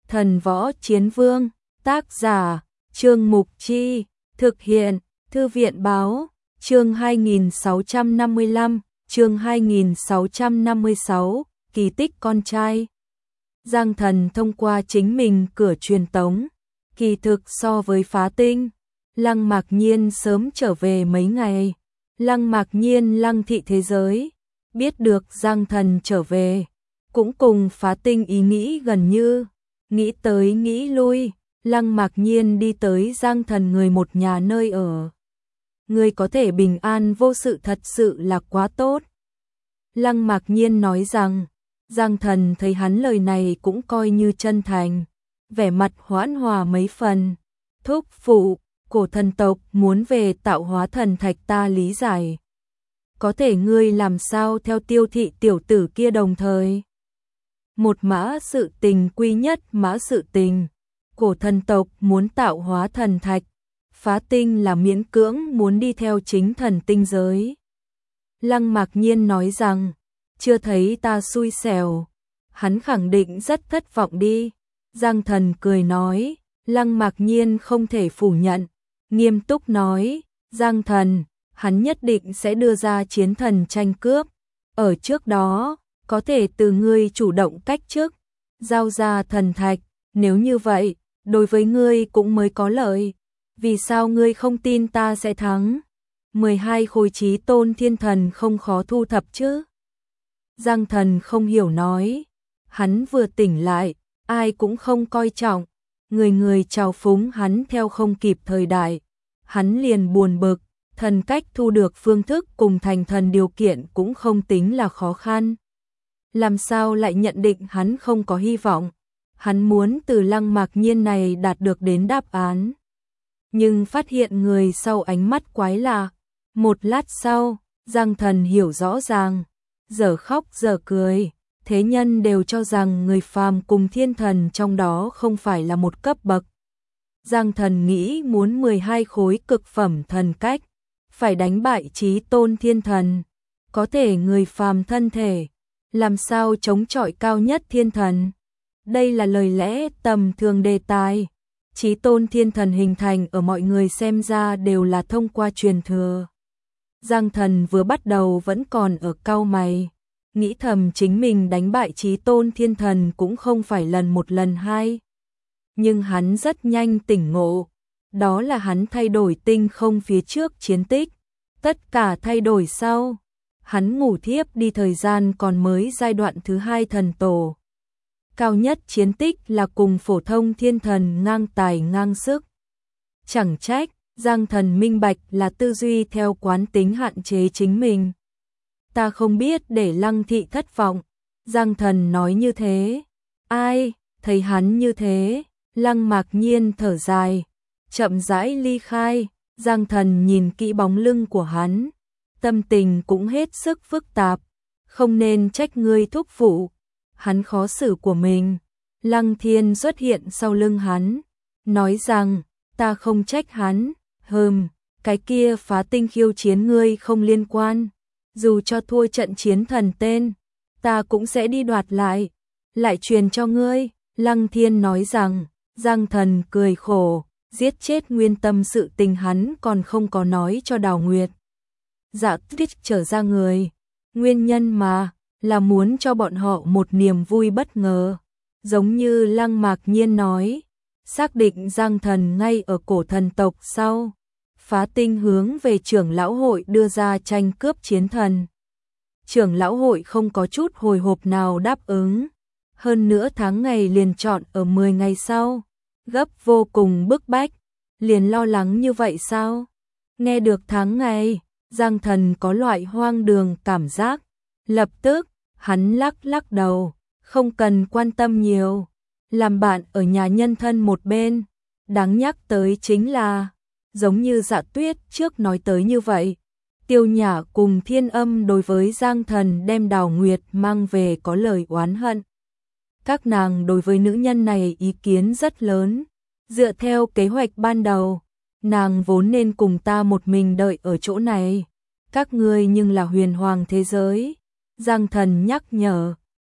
Thần Võ Chiến Vương, tác giả, Trương Mục Chi, thực hiện, Thư viện Báo, chương 2655, chương 2656, kỳ tích con trai. Giang Thần thông qua chính mình cửa truyền tống, kỳ thực so với Phá Tinh, Lăng Mạc Nhiên sớm trở về mấy ngày. Lăng Mạc Nhiên Lăng thị thế giới, biết được Giang Thần trở về, cũng cùng Phá Tinh ý nghĩ gần như, nghĩ tới nghĩ lui, Lăng Mạc Nhiên đi tới Giang Thần người một nhà nơi ở. Người có thể bình an vô sự thật sự là quá tốt. Lăng Mạc Nhiên nói rằng, Giang Thần thấy hắn lời này cũng coi như chân thành, vẻ mặt hoãn hòa mấy phần. Thúc phụ, cổ thần tộc muốn về tạo hóa thần thạch ta lý giải. Có thể ngươi làm sao theo Tiêu thị tiểu tử kia đồng thời? Một mã sự tình quy nhất mã sự tình, cổ thần tộc muốn tạo hóa thần thạch, Phá Tinh là miễn cưỡng muốn đi theo chính thần tinh giới. Lăng Mạc Nhiên nói rằng, chưa thấy ta xui xẻo, hắn khẳng định rất thất vọng đi. Giang Thần cười nói, Lăng Mạc Nhiên không thể phủ nhận, nghiêm túc nói, Giang Thần, hắn nhất định sẽ đưa ra chiến thần tranh cướp. Ở trước đó, có thể từ ngươi chủ động cách chức, giao ra thần thạch, nếu như vậy, đối với ngươi cũng mới có lợi. Vì sao ngươi không tin ta sẽ thắng? 12 khối chí tôn thiên thần không khó thu thập chứ? Giang Thần không hiểu nói, hắn vừa tỉnh lại, ai cũng không coi trọng, người người trào phúng hắn theo không kịp thời đại, hắn liền buồn bực, thần cách thu được phương thức cùng thành thần điều kiện cũng không tính là khó khăn. Làm sao lại nhận định hắn không có hy vọng? Hắn muốn từ Lăng Mạc Nhiên này đạt được đến đáp án. Nhưng phát hiện người sau ánh mắt quái lạ. Một lát sau, Giang Thần hiểu rõ ràng, giờ khóc giờ cười, thế nhân đều cho rằng người phàm cùng thiên thần trong đó không phải là một cấp bậc. Giang Thần nghĩ muốn 12 khối cực phẩm thần cách, phải đánh bại chí tôn thiên thần, có thể người phàm thân thể, làm sao chống chọi cao nhất thiên thần. Đây là lời lẽ tầm thường đề tài. Chí tôn thiên thần hình thành ở mọi người xem ra đều là thông qua truyền thừa. Giang Thần vừa bắt đầu vẫn còn ở cau mày, nghĩ thầm chính mình đánh bại chí tôn thiên thần cũng không phải lần một lần hai. Nhưng hắn rất nhanh tỉnh ngộ, đó là hắn thay đổi tinh không phía trước chiến tích, tất cả thay đổi sau. Hắn ngủ thiếp đi thời gian còn mới giai đoạn thứ 2 thần tổ. Cao nhất chiến tích là cùng phổ thông thiên thần ngang tài ngang sức. Chẳng trách, Giang Thần minh bạch là tư duy theo quán tính hạn chế chính mình. Ta không biết để Lăng thị thất vọng. Giang Thần nói như thế. Ai, thấy hắn như thế, Lăng Mạc Nhiên thở dài, chậm rãi ly khai. Giang Thần nhìn kỹ bóng lưng của hắn, tâm tình cũng hết sức phức tạp. Không nên trách ngươi thúc phụ, hắn khó xử của mình. Lăng Thiên xuất hiện sau lưng hắn, nói rằng, ta không trách hắn, cái kia Phá Tinh khiêu chiến ngươi không liên quan, dù cho thua trận chiến thần tên, ta cũng sẽ đi đoạt lại truyền cho ngươi. Lăng Thiên nói rằng, Giang Thần cười khổ, giết chết Nguyên Tâm sự tình hắn còn không có nói cho Đào Nguyệt. Dạ Tuyết trở ra người, nguyên nhân mà, là muốn cho bọn họ một niềm vui bất ngờ. Giống như Lăng Mạc Nhiên nói, xác định Giang Thần ngay ở cổ thần tộc sau. Phá Tinh hướng về trưởng lão hội đưa ra tranh cướp chiến thần. Trưởng lão hội không có chút hồi hộp nào đáp ứng. Hơn nữa tháng ngày liền chọn ở 10 ngày sau. Gấp vô cùng bức bách. Liền lo lắng như vậy sao? Nghe được tháng ngày, Giang Thần có loại hoang đường cảm giác. Lập tức, hắn lắc đầu, không cần quan tâm nhiều. Làm bạn ở nhà nhân thân một bên. Đáng nhắc tới chính là, giống như Dạ Tuyết trước nói tới như vậy, Tiêu Nhã cùng Thiên Âm đối với Giang Thần đem Đào Nguyệt mang về có lời oán hận. Các nàng đối với nữ nhân này ý kiến rất lớn. Dựa theo kế hoạch ban đầu, nàng vốn nên cùng ta một mình đợi ở chỗ này. Các ngươi nhưng là huyền hoàng thế giới. Giang Thần nhắc nhở,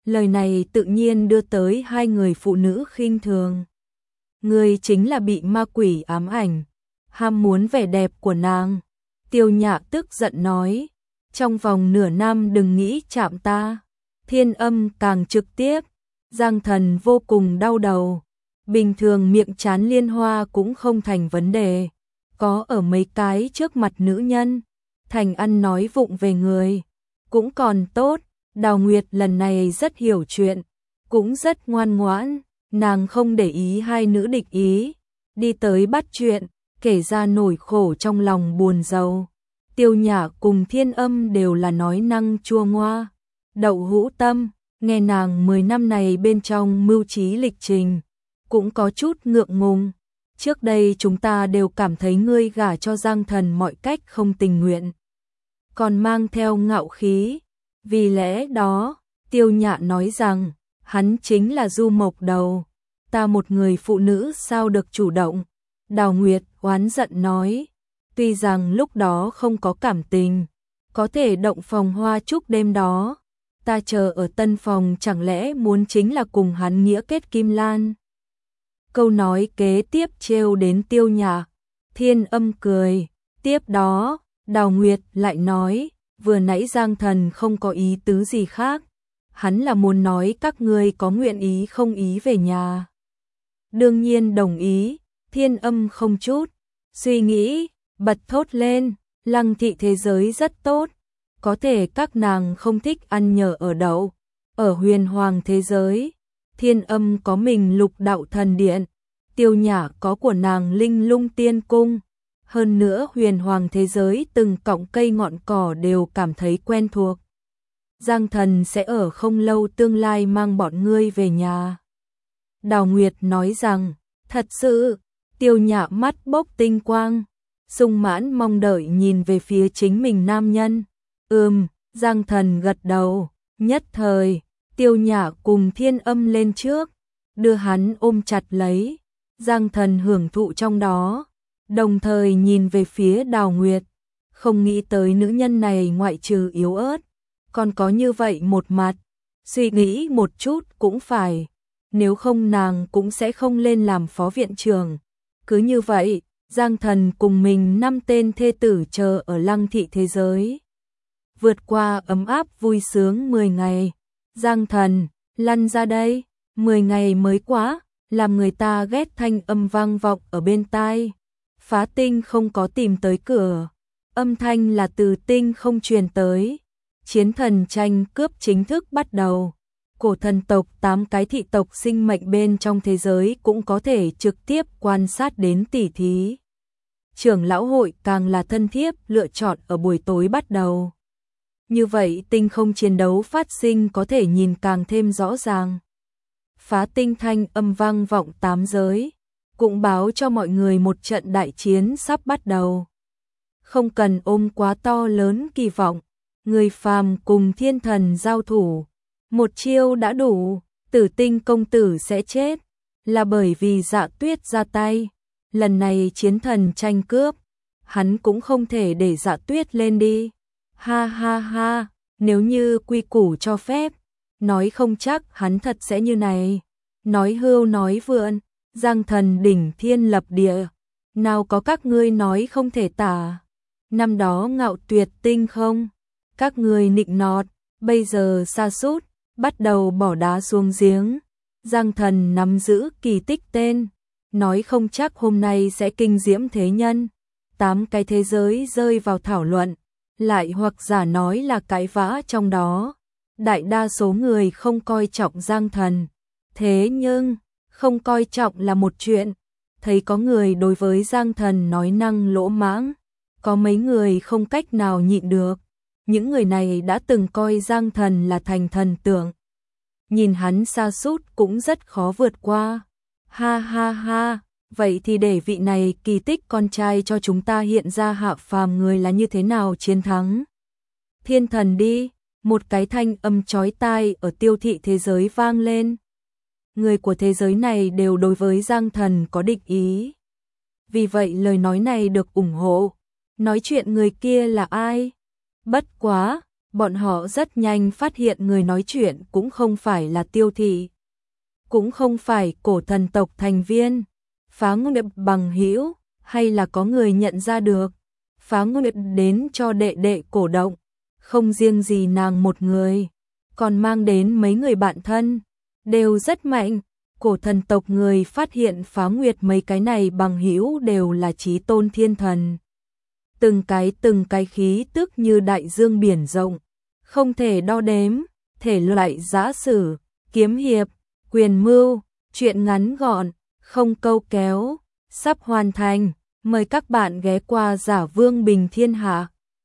Lời này tự nhiên đưa tới hai người phụ nữ khinh thường. Ngươi chính là bị ma quỷ ám ảnh, ham muốn vẻ đẹp của nàng. Tiêu Nhã tức giận nói, trong vòng nửa năm đừng nghĩ chạm ta. Thiên Âm càng trực tiếp, Giang Thần vô cùng đau đầu. Bình thường miệng chán liên hoa cũng không thành vấn đề, có ở mấy cái trước mặt nữ nhân, thành ăn nói vụng về người, cũng còn tốt. Đào Nguyệt lần này rất hiểu chuyện, cũng rất ngoan ngoãn, nàng không để ý hai nữ địch ý, đi tới bắt chuyện, kể ra nỗi khổ trong lòng buồn rầu. Tiêu Nhã cùng Thiên Âm đều là nói năng chua ngoa, đậu hũ tâm, nghe nàng 10 năm này bên trong mưu trí lịch trình, cũng có chút ngượng ngùng. Trước đây chúng ta đều cảm thấy ngươi gả cho Giang Thần mọi cách không tình nguyện, còn mang theo ngạo khí. Vì lẽ đó, Tiêu Nhã nói rằng, hắn chính là du mộc đầu, ta một người phụ nữ sao được chủ động. Đào Nguyệt oán giận nói, tuy rằng lúc đó không có cảm tình, có thể động phòng hoa chúc đêm đó, ta chờ ở tân phòng chẳng lẽ muốn chính là cùng hắn nghĩa kết kim lan. Câu nói kế tiếp trêu đến Tiêu Nhã. Thiên Âm cười, tiếp đó, Đào Nguyệt lại nói, vừa nãy Giang Thần không có ý tứ gì khác, hắn là muốn nói các ngươi có nguyện ý không ý về nhà. Đương nhiên đồng ý. Thiên Âm không chút suy nghĩ, bật thốt lên, Lăng thị thế giới rất tốt, có thể các nàng không thích ăn nhờ ở đậu. Ở Huyền Hoàng thế giới, Thiên Âm có mình Lục Đạo Thần Điện, Tiêu Nhã có của nàng Linh Lung Tiên Cung. Hơn nữa Huyền Hoàng thế giới từng cọng cây ngọn cỏ đều cảm thấy quen thuộc. Giang Thần sẽ ở không lâu tương lai mang bọn ngươi về nhà. Đào Nguyệt nói rằng, thật sự. Tiêu Nhã mắt bốc tinh quang, sung mãn mong đợi nhìn về phía chính mình nam nhân. Giang Thần gật đầu. Nhất thời, Tiêu Nhã cùng Thiên Âm lên trước, đưa hắn ôm chặt lấy. Giang Thần hưởng thụ trong đó, đồng thời nhìn về phía Đào Nguyệt, không nghĩ tới nữ nhân này ngoại trừ yếu ớt, còn có như vậy một mặt. Suy nghĩ một chút cũng phải, nếu không nàng cũng sẽ không lên làm phó viện trưởng. Cứ như vậy, Giang Thần cùng mình 5 tên thê tử chờ ở Lăng thị thế giới, vượt qua ấm áp vui sướng 10 ngày. Giang Thần, lăn ra đây, 10 ngày mới quá, làm người ta ghét thanh âm vang vọng ở bên tai. Phá Tinh không có tìm tới cửa, âm thanh là từ tinh không truyền tới. Chiến thần tranh cướp chính thức bắt đầu. Cổ thần tộc 8 cái thị tộc sinh mệnh bên trong thế giới cũng có thể trực tiếp quan sát đến tỉ thí. Trưởng lão hội càng là thân thiết lựa chọn ở buổi tối bắt đầu. Như vậy tinh không chiến đấu phát sinh có thể nhìn càng thêm rõ ràng. Phá Tinh thanh âm vang vọng 8 giới, cũng báo cho mọi người một trận đại chiến sắp bắt đầu. Không cần ôm quá to lớn kỳ vọng, người phàm cùng thiên thần giao thủ, một chiêu đã đủ. Tử Tinh công tử sẽ chết, là bởi vì Dạ Tuyết ra tay. Lần này chiến thần tranh cướp, hắn cũng không thể để Dạ Tuyết lên đi. Ha ha ha, nếu như quy củ cho phép, nói không chắc hắn thật sẽ như này. Nói hưu nói vượn, Giang Thần đỉnh thiên lập địa, nào có các ngươi nói không thể tả. Năm đó Ngạo Tuyệt Tinh không, các ngươi nịnh nọt, bây giờ sa sút, bắt đầu bỏ đá xuống giếng. Giang Thần nắm giữ kỳ tích tên, nói không chắc hôm nay sẽ kinh diễm thế nhân. 8 cái thế giới rơi vào thảo luận, lại hoặc giả nói là cãi vã trong đó. Đại đa số người không coi trọng Giang Thần, thế nhưng không coi trọng là một chuyện. Thấy có người đối với Giang Thần nói năng lỗ mãng, có mấy người không cách nào nhịn được. Những người này đã từng coi Giang Thần là thành thần tượng, nhìn hắn sa sút cũng rất khó vượt qua. Ha ha ha, vậy thì để vị này kỳ tích con trai cho chúng ta hiện ra hạ phàm người là như thế nào chiến thắng. Thiên thần đi, một cái thanh âm chói tai ở Tiêu thị thế giới vang lên. Người của thế giới này đều đối với Giang Thần có địch ý, vì vậy lời nói này được ủng hộ. Nói chuyện người kia là ai? Bất quá, Bọn họ rất nhanh phát hiện người nói chuyện cũng không phải là Tiêu Thị, cũng không phải cổ thần tộc thành viên. Phá Nguyệt bằng hữu, hay là có người nhận ra được. Phá Nguyệt đến cho đệ đệ cổ động, không riêng gì nàng một người, còn mang đến mấy người bạn thân, đều rất mạnh. Cổ thần tộc người phát hiện Phá Nguyệt mấy cái này bằng hữu đều là chí tôn thiên thần. Từng cái khí tức như đại dương biển rộng, không thể đo đếm, thể loại giã sử, kiếm hiệp, quyền mưu, chuyện ngắn gọn, không câu kéo, sắp hoàn thành, mời các bạn ghé qua Giả Vương Bình Thiên Hạ.